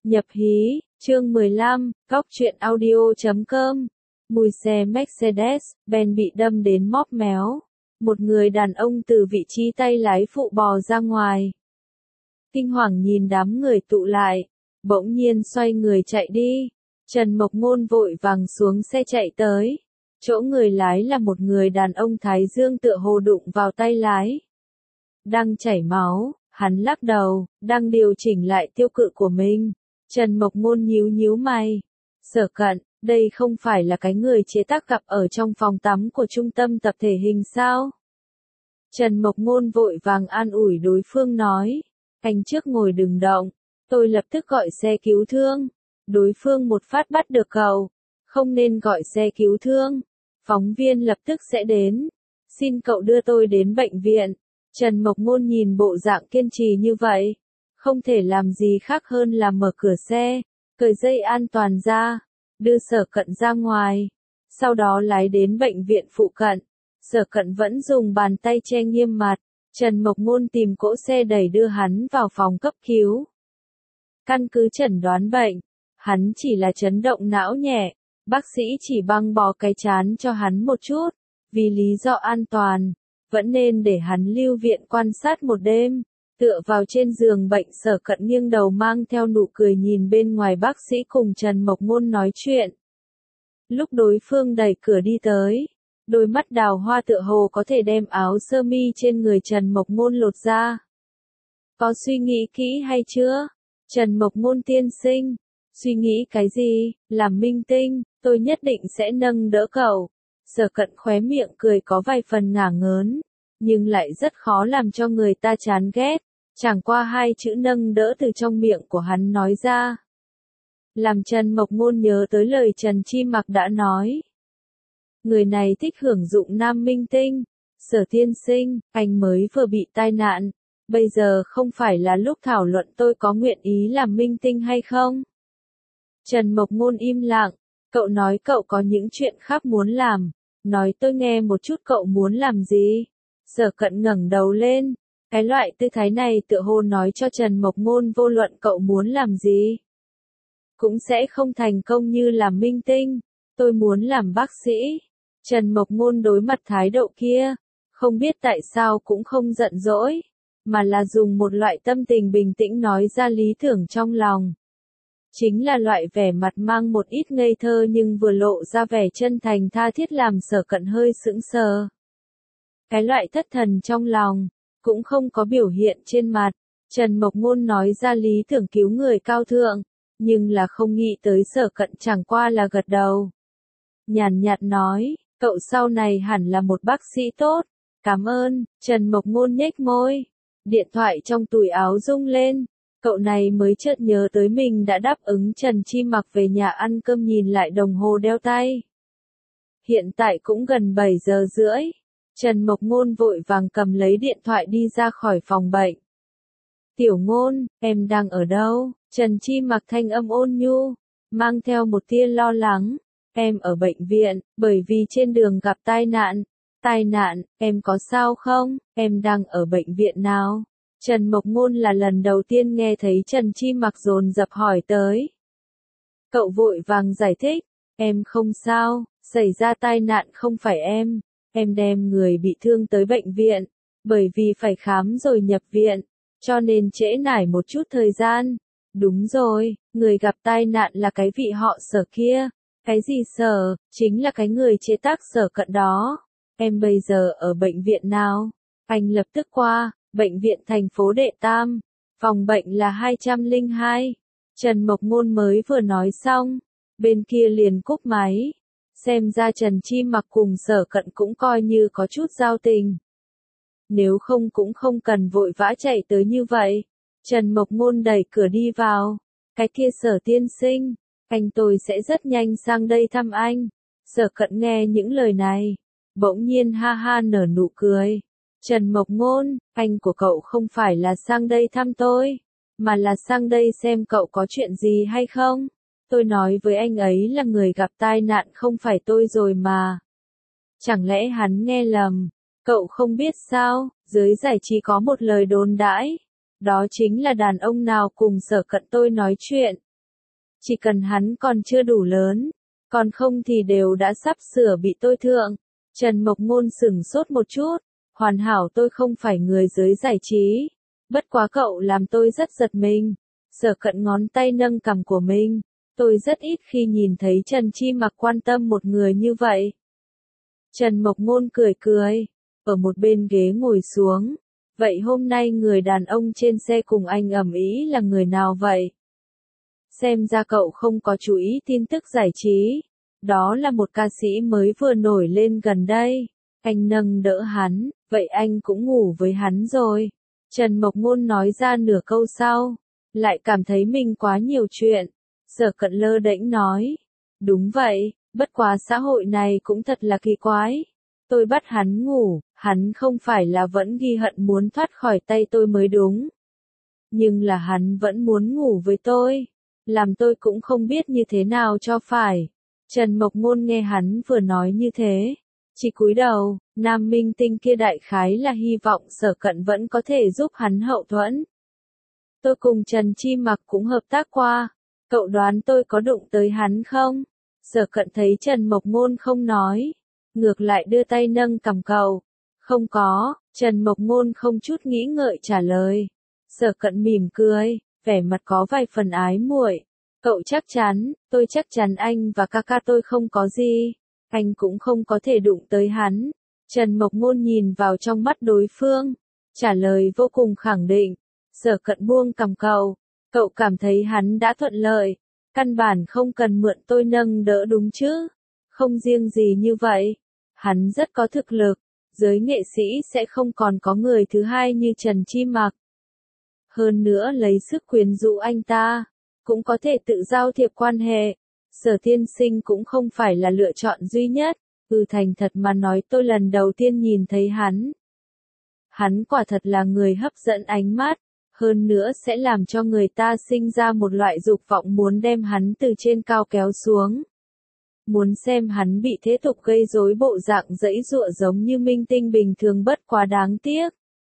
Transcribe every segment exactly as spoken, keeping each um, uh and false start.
Nhập hí, chương mười lăm, góc truyện audio chấm com. Mùi xe Mercedes-Benz bị đâm đến móp méo. Một người đàn ông từ vị trí tay lái phụ bò ra ngoài. Kinh hoàng nhìn đám người tụ lại, bỗng nhiên xoay người chạy đi. Trần Mộc Ngôn vội vàng xuống xe chạy tới. Chỗ người lái là một người đàn ông thái dương tựa hồ đụng vào tay lái. Đang chảy máu, hắn lắc đầu, đang điều chỉnh lại tiêu cự của mình. Trần Mộc Ngôn nhíu nhíu mày. Sở Cận, đây không phải là cái người chế tác gặp ở trong phòng tắm của trung tâm tập thể hình sao? Trần Mộc Ngôn vội vàng an ủi đối phương nói. Anh trước ngồi đừng động, tôi lập tức gọi xe cứu thương. Đối phương một phát bắt được cậu. Không nên gọi xe cứu thương. Phóng viên lập tức sẽ đến. Xin cậu đưa tôi đến bệnh viện. Trần Mộc Ngôn nhìn bộ dạng kiên trì như vậy. Không thể làm gì khác hơn là mở cửa xe, cởi dây an toàn ra, đưa Sở Cận ra ngoài. Sau đó lái đến bệnh viện phụ cận. Sở Cận vẫn dùng bàn tay che nghiêm mặt. Trần Mộc Ngôn tìm cỗ xe đẩy đưa hắn vào phòng cấp cứu. Căn cứ chẩn đoán bệnh, hắn chỉ là chấn động não nhẹ. Bác sĩ chỉ băng bó cái trán cho hắn một chút. Vì lý do an toàn, vẫn nên để hắn lưu viện quan sát một đêm. Tựa vào trên giường bệnh, Sở Cận nghiêng đầu mang theo nụ cười nhìn bên ngoài bác sĩ cùng Trần Mộc Ngôn nói chuyện. Lúc đối phương đẩy cửa đi tới, đôi mắt đào hoa tựa hồ có thể đem áo sơ mi trên người Trần Mộc Ngôn lột ra. Có suy nghĩ kỹ hay chưa? Trần Mộc Ngôn tiên sinh. Suy nghĩ cái gì? Làm minh tinh, tôi nhất định sẽ nâng đỡ cậu. Sở Cận khóe miệng cười có vài phần ngả ngớn, nhưng lại rất khó làm cho người ta chán ghét. Chẳng qua hai chữ nâng đỡ từ trong miệng của hắn nói ra, làm Trần Mộc Ngôn nhớ tới lời Trần Chi Mặc đã nói. Người này thích hưởng dụng nam minh tinh. Sở tiên sinh, anh mới vừa bị tai nạn. Bây giờ không phải là lúc thảo luận tôi có nguyện ý làm minh tinh hay không. Trần Mộc Ngôn im lặng. Cậu nói cậu có những chuyện khác muốn làm. Nói tôi nghe một chút cậu muốn làm gì. Sở Cận ngẩng đầu lên. Cái loại tư thái này tựa hồ nói cho Trần Mộc Ngôn vô luận cậu muốn làm gì, cũng sẽ không thành công như làm minh tinh. Tôi muốn làm bác sĩ. Trần Mộc Ngôn đối mặt thái độ kia, không biết tại sao cũng không giận dỗi, mà là dùng một loại tâm tình bình tĩnh nói ra lý tưởng trong lòng. Chính là loại vẻ mặt mang một ít ngây thơ nhưng vừa lộ ra vẻ chân thành tha thiết làm Sở Cận hơi sững sờ. Cái loại thất thần trong lòng, cũng không có biểu hiện trên mặt. Trần Mộc Ngôn nói ra lý tưởng cứu người cao thượng, nhưng là không nghĩ tới Sở Cận chẳng qua là gật đầu. Nhàn nhạt nói, cậu sau này hẳn là một bác sĩ tốt. Cảm ơn. Trần Mộc Ngôn nhếch môi. Điện thoại trong túi áo rung lên. Cậu này mới chợt nhớ tới mình đã đáp ứng Trần Chi Mặc về nhà ăn cơm, nhìn lại đồng hồ đeo tay. Hiện tại cũng gần bảy giờ rưỡi. Trần Mộc Ngôn vội vàng cầm lấy điện thoại đi ra khỏi phòng bệnh. Tiểu Ngôn, em đang ở đâu? Trần Chi Mặc thanh âm ôn nhu, mang theo một tia lo lắng. Em ở bệnh viện, bởi vì trên đường gặp tai nạn. Tai nạn, em có sao không? Em đang ở bệnh viện nào? Trần Mộc Ngôn là lần đầu tiên nghe thấy Trần Chi Mặc dồn dập hỏi tới. Cậu vội vàng giải thích, em không sao, xảy ra tai nạn không phải em. Em đem người bị thương tới bệnh viện, bởi vì phải khám rồi nhập viện, cho nên trễ nải một chút thời gian. Đúng rồi, người gặp tai nạn là cái vị họ Sở kia. Cái gì Sở? Chính là cái người chế tác Sở Cận đó. Em bây giờ ở bệnh viện nào? Anh lập tức qua, bệnh viện thành phố Đệ Tam. Phòng bệnh là hai trăm lẻ hai. Trần Mộc Ngôn mới vừa nói xong, bên kia liền cúp máy. Xem ra Trần Chi Mặc cùng Sở Cận cũng coi như có chút giao tình. Nếu không cũng không cần vội vã chạy tới như vậy. Trần Mộc Ngôn đẩy cửa đi vào. Cái kia Sở tiên sinh, anh tôi sẽ rất nhanh sang đây thăm anh. Sở Cận nghe những lời này, bỗng nhiên ha ha nở nụ cười. Trần Mộc Ngôn, anh của cậu không phải là sang đây thăm tôi, mà là sang đây xem cậu có chuyện gì hay không. Tôi nói với anh ấy là người gặp tai nạn không phải tôi rồi mà. Chẳng lẽ hắn nghe lầm? Cậu không biết sao, giới giải trí có một lời đồn đãi. Đó chính là đàn ông nào cùng Sở Cận tôi nói chuyện, Chỉ cần hắn còn chưa đủ lớn, còn không thì đều đã sắp sửa bị tôi thượng. Trần Mộc Ngôn sửng sốt một chút, hoàn hảo tôi không phải người giới giải trí. Bất quá cậu làm tôi rất giật mình. Sở Cận ngón tay nâng cằm của mình. Tôi rất ít khi nhìn thấy Trần Chi Mặc quan tâm một người như vậy. Trần Mộc Ngôn cười cười, ở một bên ghế ngồi xuống. Vậy hôm nay người đàn ông trên xe cùng anh ầm ĩ là người nào vậy? Xem ra cậu không có chú ý tin tức giải trí. Đó là một ca sĩ mới vừa nổi lên gần đây. Anh nâng đỡ hắn, vậy anh cũng ngủ với hắn rồi. Trần Mộc Ngôn nói ra nửa câu sau, lại cảm thấy mình quá nhiều chuyện. Sở Cận lơ đễnh nói, đúng vậy, bất quá xã hội này cũng thật là kỳ quái. Tôi bắt hắn ngủ, hắn không phải là vẫn ghi hận muốn thoát khỏi tay tôi mới đúng. Nhưng là hắn vẫn muốn ngủ với tôi, làm tôi cũng không biết như thế nào cho phải. Trần Mộc Ngôn nghe hắn vừa nói như thế, chỉ cúi đầu, nam minh tinh kia đại khái là hy vọng Sở Cận vẫn có thể giúp hắn hậu thuẫn. Tôi cùng Trần Chi Mặc cũng hợp tác qua, cậu đoán tôi có đụng tới hắn không? Sở Cận thấy Trần Mộc Ngôn không nói, ngược lại đưa tay nâng cằm cậu. Không có, Trần Mộc Ngôn không chút nghĩ ngợi trả lời. Sở Cận mỉm cười, vẻ mặt có vài phần ái muội. Cậu chắc chắn, tôi chắc chắn anh và ca ca tôi không có gì. Anh cũng không có thể đụng tới hắn. Trần Mộc Ngôn nhìn vào trong mắt đối phương, trả lời vô cùng khẳng định. Sở Cận buông cằm cậu, cậu cảm thấy hắn đã thuận lợi, căn bản không cần mượn tôi nâng đỡ đúng chứ? Không riêng gì như vậy, hắn rất có thực lực, giới nghệ sĩ sẽ không còn có người thứ hai như Trần Chi Mặc. Hơn nữa lấy sức quyến rũ anh ta, cũng có thể tự giao thiệp quan hệ. Sở tiên sinh cũng không phải là lựa chọn duy nhất. Ừ, thành thật mà nói tôi lần đầu tiên nhìn thấy hắn. Hắn quả thật là người hấp dẫn ánh mắt, hơn nữa sẽ làm cho người ta sinh ra một loại dục vọng muốn đem hắn từ trên cao kéo xuống. Muốn xem hắn bị thế tục gây rối bộ dạng giãy giụa giống như minh tinh bình thường, bất quá đáng tiếc.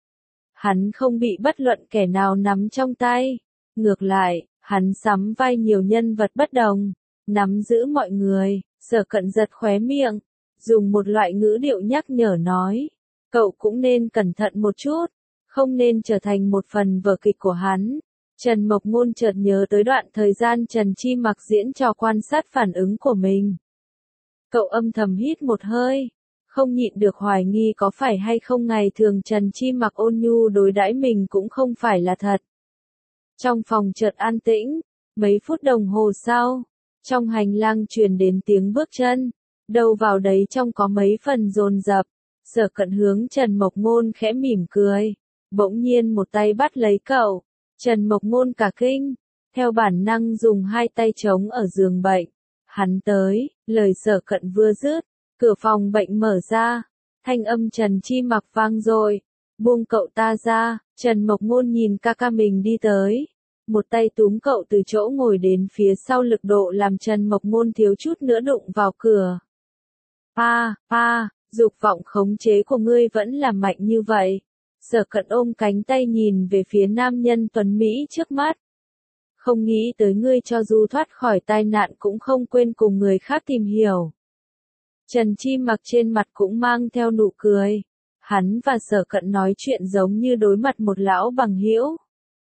Hắn không bị bất luận kẻ nào nắm trong tay. Ngược lại, hắn sắm vai nhiều nhân vật bất đồng, nắm giữ mọi người. Sở Cận giật khóe miệng, dùng một loại ngữ điệu nhắc nhở nói, cậu cũng nên cẩn thận một chút, không nên trở thành một phần vở kịch của hắn. Trần Mộc Ngôn chợt nhớ tới đoạn thời gian Trần Chi Mặc diễn trò quan sát phản ứng của mình. Cậu âm thầm hít một hơi, không nhịn được hoài nghi có phải hay không ngày thường Trần Chi Mặc ôn nhu đối đãi mình cũng không phải là thật. Trong phòng chợt an tĩnh, mấy phút đồng hồ sau, trong hành lang truyền đến tiếng bước chân, đâu vào đấy trong có mấy phần dồn dập. Sở Cận hướng Trần Mộc Ngôn khẽ mỉm cười, bỗng nhiên một tay bắt lấy cậu. Trần Mộc Ngôn cả kinh, theo bản năng dùng hai tay chống ở giường bệnh. Hắn tới, lời Sở Cận vừa dứt, cửa phòng bệnh mở ra, thanh âm Trần Chi Mặc vang dội, buông cậu ta ra. Trần Mộc Ngôn nhìn ca ca mình đi tới, một tay túm cậu từ chỗ ngồi đến phía sau, lực độ làm Trần Mộc Ngôn thiếu chút nữa đụng vào cửa. Pa, pa, dục vọng khống chế của ngươi vẫn là mạnh như vậy. Sở Cận ôm cánh tay nhìn về phía nam nhân tuấn Mỹ trước mắt. Không nghĩ tới ngươi cho dù thoát khỏi tai nạn cũng không quên cùng người khác tìm hiểu. Trần Chi Mặc trên mặt cũng mang theo nụ cười. Hắn và Sở Cận nói chuyện giống như đối mặt một lão bằng hữu.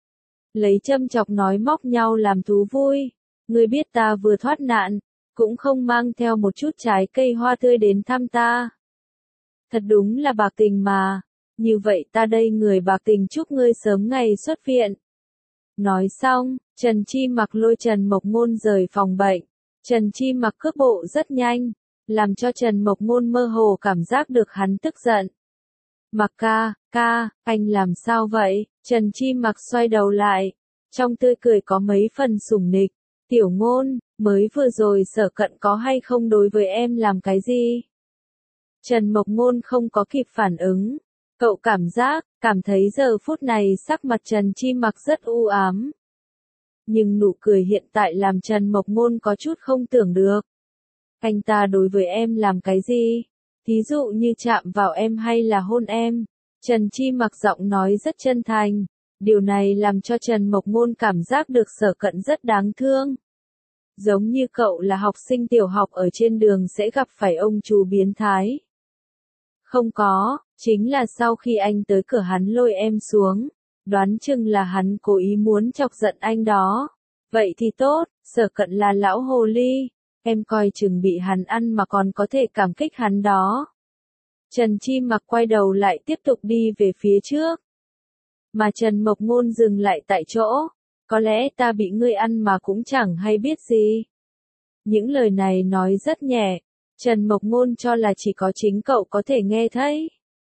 Lấy châm chọc nói móc nhau làm thú vui. Ngươi biết ta vừa thoát nạn, cũng không mang theo một chút trái cây hoa tươi đến thăm ta. Thật đúng là bạc tình mà. Như vậy ta đây người bạc tình chúc ngươi sớm ngày xuất viện. Nói xong, Trần Chi Mặc lôi Trần Mộc Ngôn rời phòng bệnh. Trần Chi Mặc cước bộ rất nhanh, làm cho Trần Mộc Ngôn mơ hồ cảm giác được hắn tức giận. Mặc ca, ca, anh làm sao vậy? Trần Chi Mặc xoay đầu lại, trong tươi cười có mấy phần sủng nịch. Tiểu Ngôn, mới vừa rồi Sở Cận có hay không đối với em làm cái gì? Trần Mộc Ngôn không có kịp phản ứng. Cậu cảm giác, cảm thấy giờ phút này sắc mặt Trần Chi Mặc rất u ám. Nhưng nụ cười hiện tại làm Trần Mộc Ngôn có chút không tưởng được. Anh ta đối với em làm cái gì? Thí dụ như chạm vào em hay là hôn em? Trần Chi Mặc giọng nói rất chân thành. Điều này làm cho Trần Mộc Ngôn cảm giác được Sở Cận rất đáng thương. Giống như cậu là học sinh tiểu học ở trên đường sẽ gặp phải ông chú biến thái. Không có, chính là sau khi anh tới cửa hắn lôi em xuống, đoán chừng là hắn cố ý muốn chọc giận anh đó. Vậy thì tốt, Sở Cận là lão hồ ly, em coi chừng bị hắn ăn mà còn có thể cảm kích hắn đó. Trần Chi Mặc quay đầu lại tiếp tục đi về phía trước. Mà Trần Mộc Ngôn dừng lại tại chỗ. Có lẽ ta bị ngươi ăn mà cũng chẳng hay biết gì. Những lời này nói rất nhẹ. Trần Mộc Ngôn cho là chỉ có chính cậu có thể nghe thấy.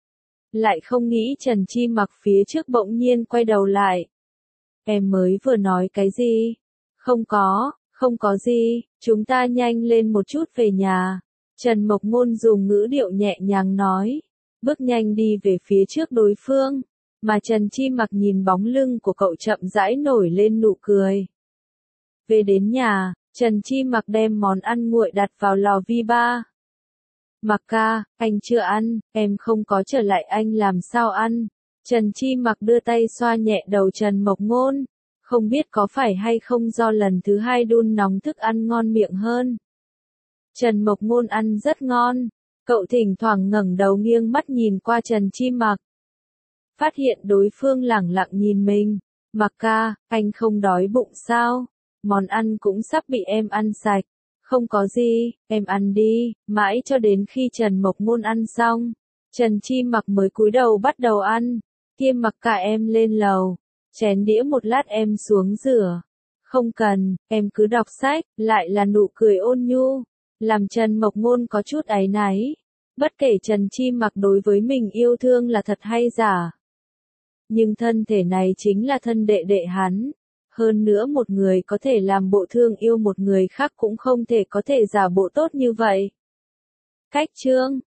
Lại không nghĩ Trần Chi Mặc phía trước bỗng nhiên quay đầu lại. Em mới vừa nói cái gì? Không có, không có gì, chúng ta nhanh lên một chút về nhà. Trần Mộc Ngôn dùng ngữ điệu nhẹ nhàng nói. Bước nhanh đi về phía trước đối phương. Mà Trần Chi Mặc nhìn bóng lưng của cậu chậm rãi nổi lên nụ cười. Về đến nhà, Trần Chi Mặc đem món ăn nguội đặt vào lò vi ba. Mặc ca, anh chưa ăn, em không có trở lại anh làm sao ăn. Trần Chi Mặc đưa tay xoa nhẹ đầu Trần Mộc Ngôn. Không biết có phải hay không do lần thứ hai đun nóng thức ăn ngon miệng hơn. Trần Mộc Ngôn ăn rất ngon. Cậu thỉnh thoảng ngẩng đầu nghiêng mắt nhìn qua Trần Chi Mặc. Phát hiện đối phương lẳng lặng nhìn mình. Mặc ca, anh không đói bụng sao? Món ăn cũng sắp bị em ăn sạch. Không có gì, em ăn đi, mãi cho đến khi Trần Mộc Ngôn ăn xong. Trần Chi Mặc mới cúi đầu bắt đầu ăn. Kia Mặc ca em lên lầu. Chén đĩa một lát em xuống rửa. Không cần, em cứ đọc sách, lại là nụ cười ôn nhu. Làm Trần Mộc Ngôn có chút áy náy. Bất kể Trần Chi Mặc đối với mình yêu thương là thật hay giả. Nhưng thân thể này chính là thân đệ đệ hắn. Hơn nữa một người có thể làm bộ thương yêu một người khác cũng không thể có thể giả bộ tốt như vậy. Cách chương